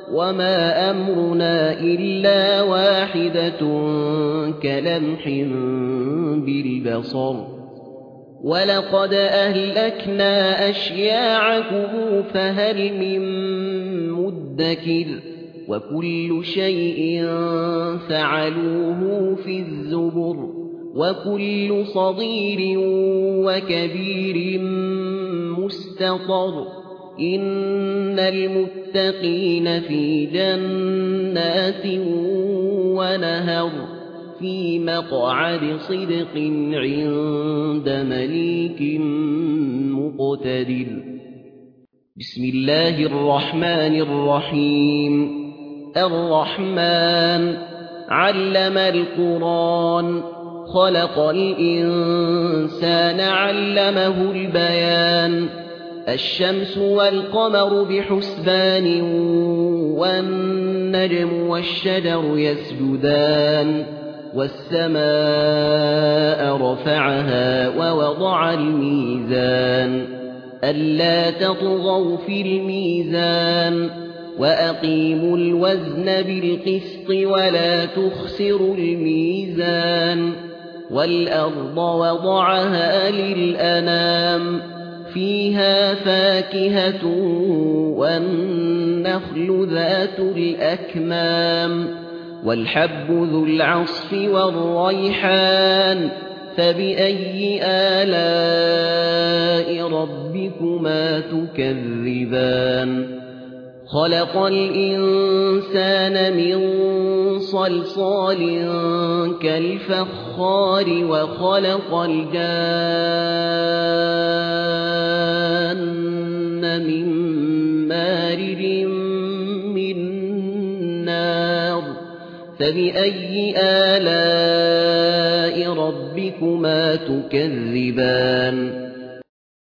وما أمرنا إلا واحدة كلمح بالبصر ولقد أهلكنا أشياعكم فهل من مدكر وكل شيء فعلوه في الزبر وكل صغير وكبير مستطر إن المتقين في جنات ونهر في مقعد صدق عند مليك مقتدر بسم الله الرحمن الرحيم الرحمن علم القرآن خلق الإنسان علمه البيان الشمس والقمر بحسبان والنجم والشجر يسجدان والسماء رفعها ووضع الميزان ألا تطغوا في الميزان وأقيموا الوزن بالقسط ولا تخسروا الميزان والأرض وضعها للأنام فيها فاكهة والنخل ذات الأكمام والحب ذو العصف والريحان فبأي آلاء ربكما تكذبان خلق الإنسان من صلصال كالفخار وخلق الجان من مارج من نار فبأي آلاء ربكما تكذبان